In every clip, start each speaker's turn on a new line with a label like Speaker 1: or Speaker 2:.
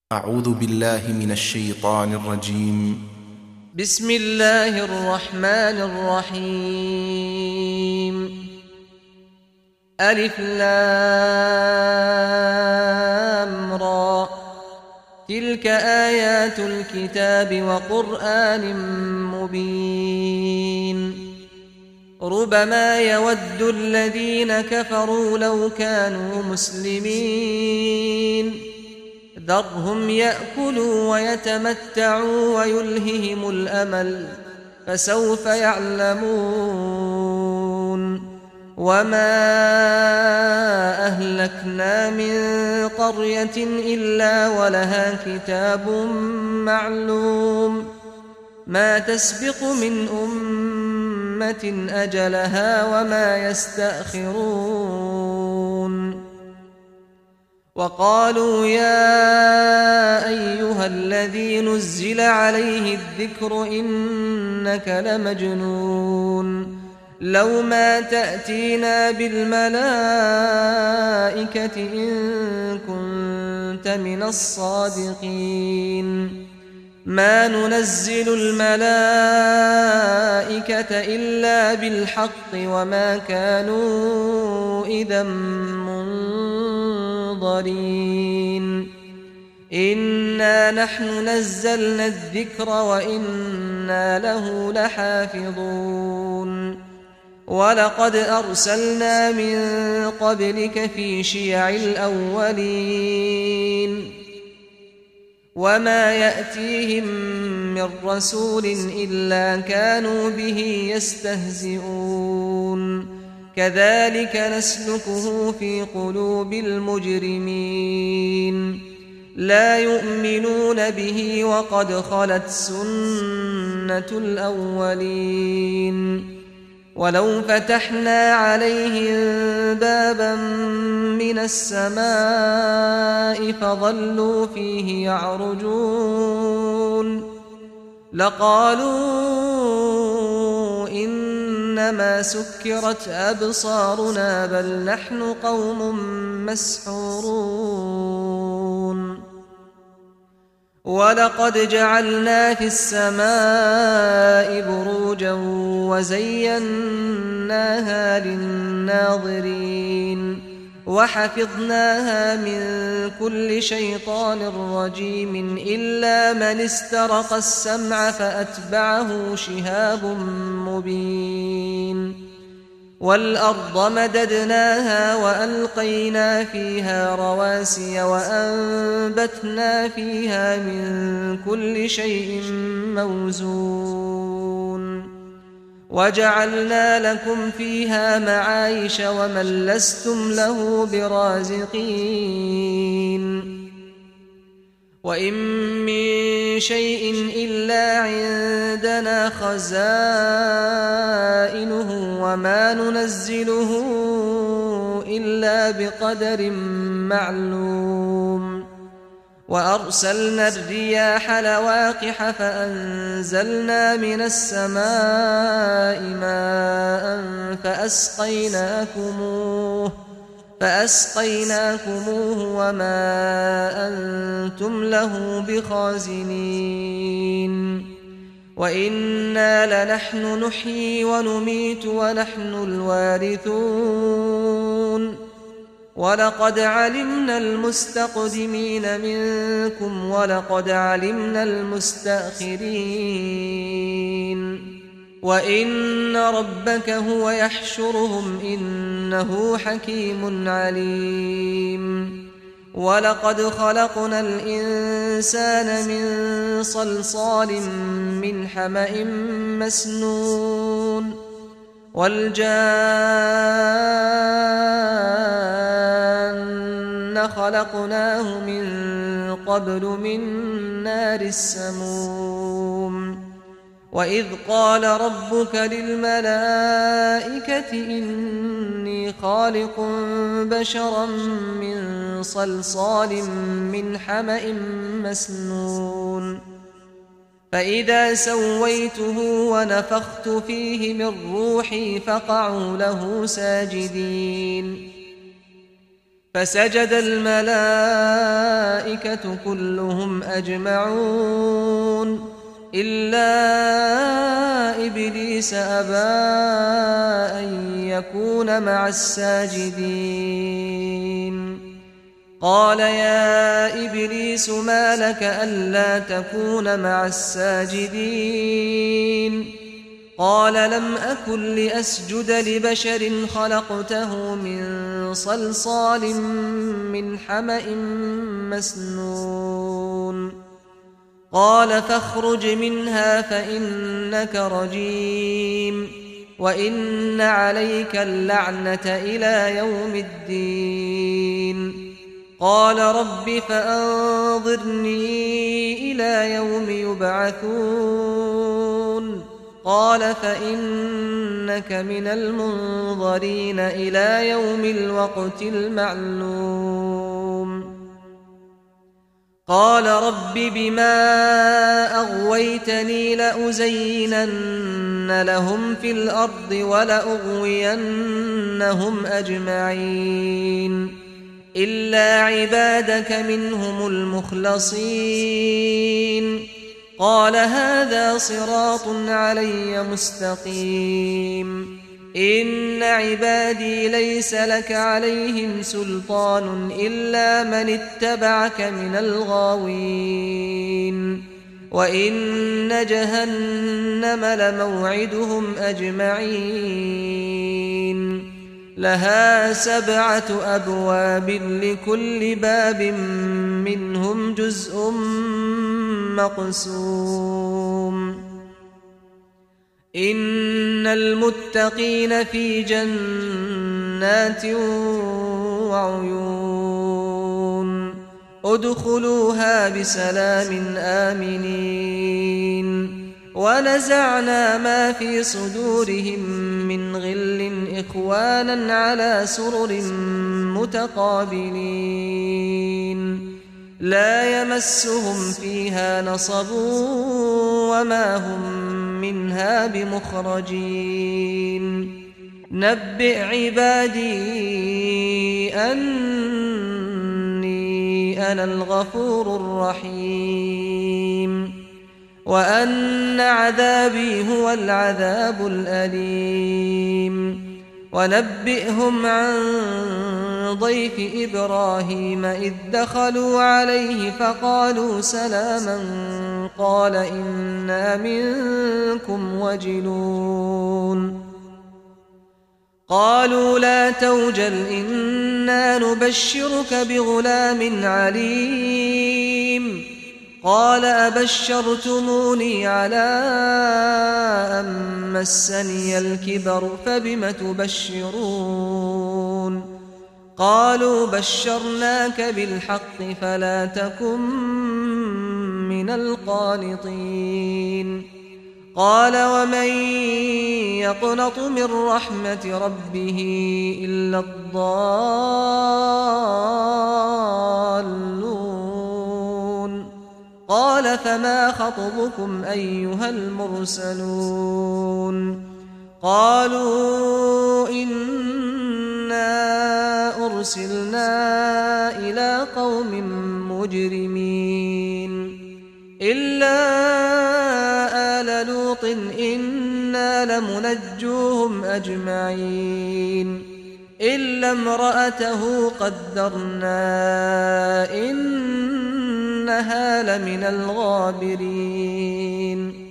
Speaker 1: أعوذ بالله من الشيطان الرجيم.
Speaker 2: بسم الله الرحمن الرحيم. ألف لام را، تلك آيات الكتاب وقرآن مبين. ربما يود الذين كفروا لو كانوا مسلمين، ذرهم يأكلوا ويتمتعوا ويلههم الأمل، فسوف يعلمون. وما أهلكنا من قرية إلا ولها كتاب معلوم، ما تسبق من أمة أجلها وما يستأخرون. وقالوا يا أيها الذي نزل عليه الذكر إنك لمجنون، لو ما تأتينا بالملائكة إن كنت من الصادقين، ما ننزل الملائكة إلا بالحق وما كانوا إذا منظرين. إنا نحن نزلنا الذكر وإنا له لحافظون. ولقد أرسلنا من قبلك في شيع الأولين، وما يأتيهم من رسول إلا كانوا به يستهزئون. كذلك نسلكه في قلوب المجرمين، لا يؤمنون به وقد خلت سنة الأولين. ولو فتحنا عليهم بابا من السماء فظلوا فيه يعرجون لقالوا إنما سكرت أبصارنا بل نحن قوم مسحورون. ولقد جعلنا في السماء بروجا وزيناها للناظرين وحفظناها من كل شيطان رجيم إلا من استرق السمع فأتبعه شهاب مبين. والأرض مددناها وألقينا فيها رواسي وأنبتنا فيها من كل شيء موزون. وجعلنا لكم فيها معايش ومن لستم له برازقين. وإن من شيء إلا عندنا خزائنه وما ننزله إلا بقدر معلوم. وأرسلنا الرياح لواقح فأنزلنا من السماء ماء فأسقيناكموه وما أنتم له بخازنين. وإنا لنحن نحيي ونميت ونحن الوارثون. ولقد علمنا المستقدمين منكم ولقد علمنا المستأخرين. وإن ربك هو يحشرهم إنه حكيم عليم. ولقد خلقنا الإنسان من صلصال من حمأ مسنون والجان خلقناه من قبل من نار السموم. وإذ قال ربك للملائكة إني خالق بشرا من صلصال من حمأ مسنون، فإذا سويته ونفخت فيه من روحي فقعوا له ساجدين. فسجد الملائكة كلهم أجمعون إلا إبليس أبى أن يكون مع الساجدين. قال يا إبليس ما لك ألا تكون مع الساجدين؟ قال لم أكن لأسجد لبشر خلقته من صلصال من حمأ مسنون. قال فاخرج منها فإنك رجيم وإن عليك اللعنة إلى يوم الدين. قال رب فأنظرني إلى يوم يبعثون. قال فإنك من المنظرين إلى يوم الوقت المعلوم. قال رب بما أغويتني لأزينن لهم في الأرض ولأغوينهم أجمعين إلا عبادك منهم المخلصين. قال هذا صراط علي مستقيم. إن عبادي ليس لك عليهم سلطان إلا من اتبعك من الغاوين. وإن جهنم لموعدهم أجمعين لها 7 أبواب لكل باب منهم جزء مقسوم. إن المتقين في جنات وعيون ادخلوها بسلام آمنين. ونزعنا ما في صدورهم من غل إخوانا على سرر متقابلين لا يمسهم فيها نصب وما هم منها بمخرجين. نبئ عبادي أني أنا الغفور الرحيم وأن عذابي هو العذاب الأليم. ونبئهم عن ضيف إبراهيم إذ دخلوا عليه فقالوا سلاما قال إنا منكم وجلون. قالوا لا توجل إنا نبشرك بغلام عليم. قال أبشرتموني على أن مسني الكبر فبم تبشرون؟ قالوا بشرناك بالحق فلا تكن من القانطين. قال ومن يقنط من رحمة ربه إلا الضالون. قال فما خطبكم أيها المرسلون؟ قالوا إنا أرسلنا إلى قوم مجرمين إلا آل لوط إنا لمنجوهم أجمعين إلا امرأته قدرنا إنها لمن الغابرين.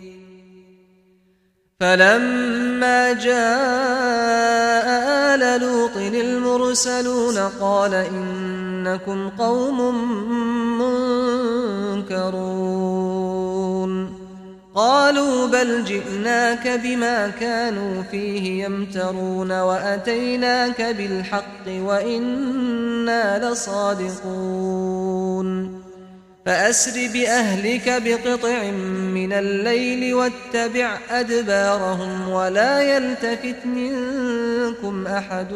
Speaker 2: فلما جاء آل لوط المرسلون قال إنكم قوم منكرون. قالوا بل جئناك بما كانوا فيه يمترون وأتيناك بالحق وإنا لصادقون. فأسر بأهلك بقطع من الليل واتبع أدبارهم ولا يلتفت منكم أحد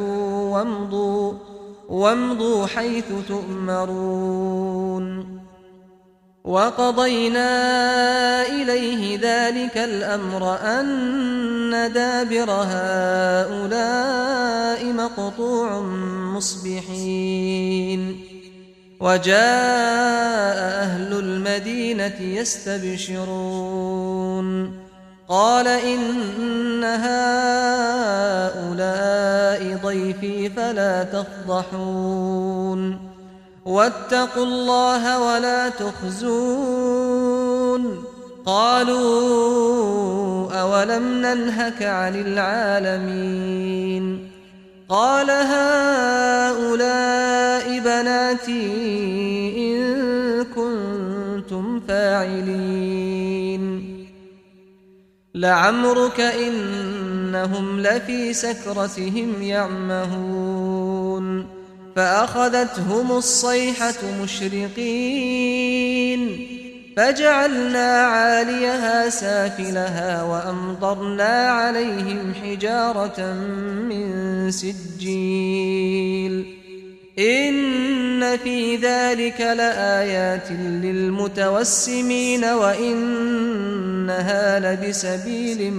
Speaker 2: وامضوا حيث تؤمرون. وقضينا إليه ذلك الأمر أن دابر هؤلاء مقطوع مصبحين وجاء أهل المدينة يستبشرون قال إن هؤلاء ضيفي فلا تفضحون واتقوا الله ولا تخزون قالوا أولم ننهك عن العالمين قال هؤلاء بناتي إن كنتم فاعلين لعمرك إنهم لفي سكرتهم يعمهون فأخذتهم الصيحة مشرقين فجعلنا عاليها سافلها وأمطرنا عليهم حجارة من سجيل إن في ذلك لآيات للمتوسمين وإنها لبسبيل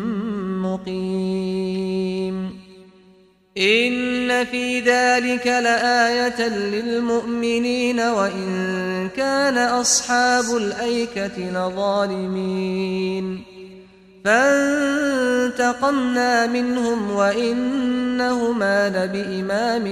Speaker 2: مقيم إن في ذلك لآية للمؤمنين وإن كان أصحاب الأيكة لظالمين فانتقمنا منهم وإنهما لبإمام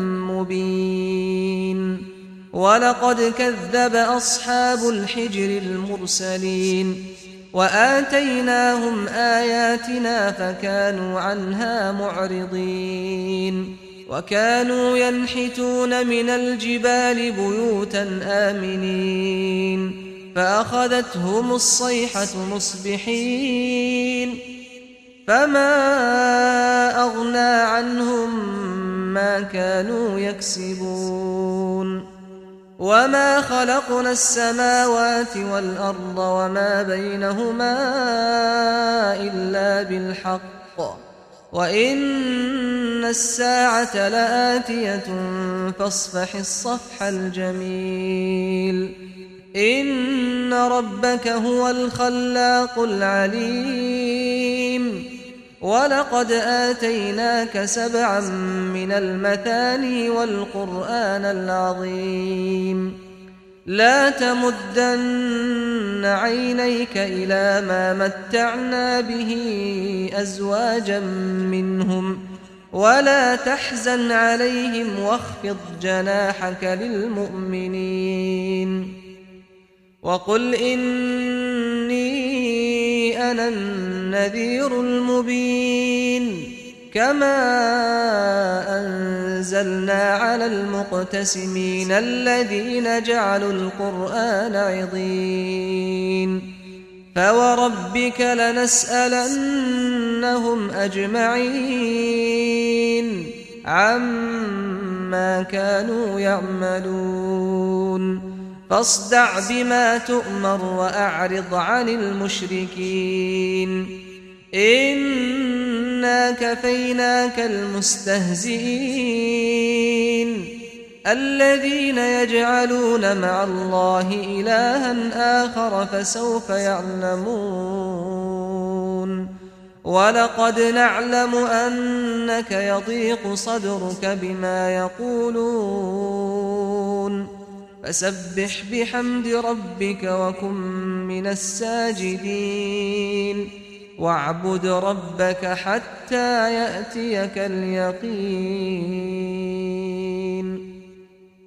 Speaker 2: مبين ولقد كذب أصحاب الحجر المرسلين وآتيناهم آياتنا فكانوا عنها معرضين وكانوا ينحتون من الجبال بيوتا آمنين فأخذتهم الصيحة مصبحين فما أغنى عنهم ما كانوا يكسبون وما خلقنا السماوات والأرض وما بينهما إلا بالحق وإن الساعة لآتية فاصفح الصفح الجميل إن ربك هو الخلاق العليم ولقد آتيناك 7 من المثاني والقرآن العظيم لا تمدن عينيك إلى ما متعنا به أزواجا منهم ولا تحزن عليهم واخفض جناحك للمؤمنين وقل إني أنا النذير المبين كما أنزلنا على المقتسمين الذين جعلوا القرآن عضين فوربك لنسألنهم أجمعين عما كانوا يعملون فاصدع بما تؤمر وأعرض عن المشركين إنا كفيناك المستهزئين الذين يجعلون مع الله إلها آخر فسوف يعلمون ولقد نعلم أنك يضيق صدرك بما يقولون فسبح بحمد ربك وكن من الساجدين واعبد ربك حتى يأتيك اليقين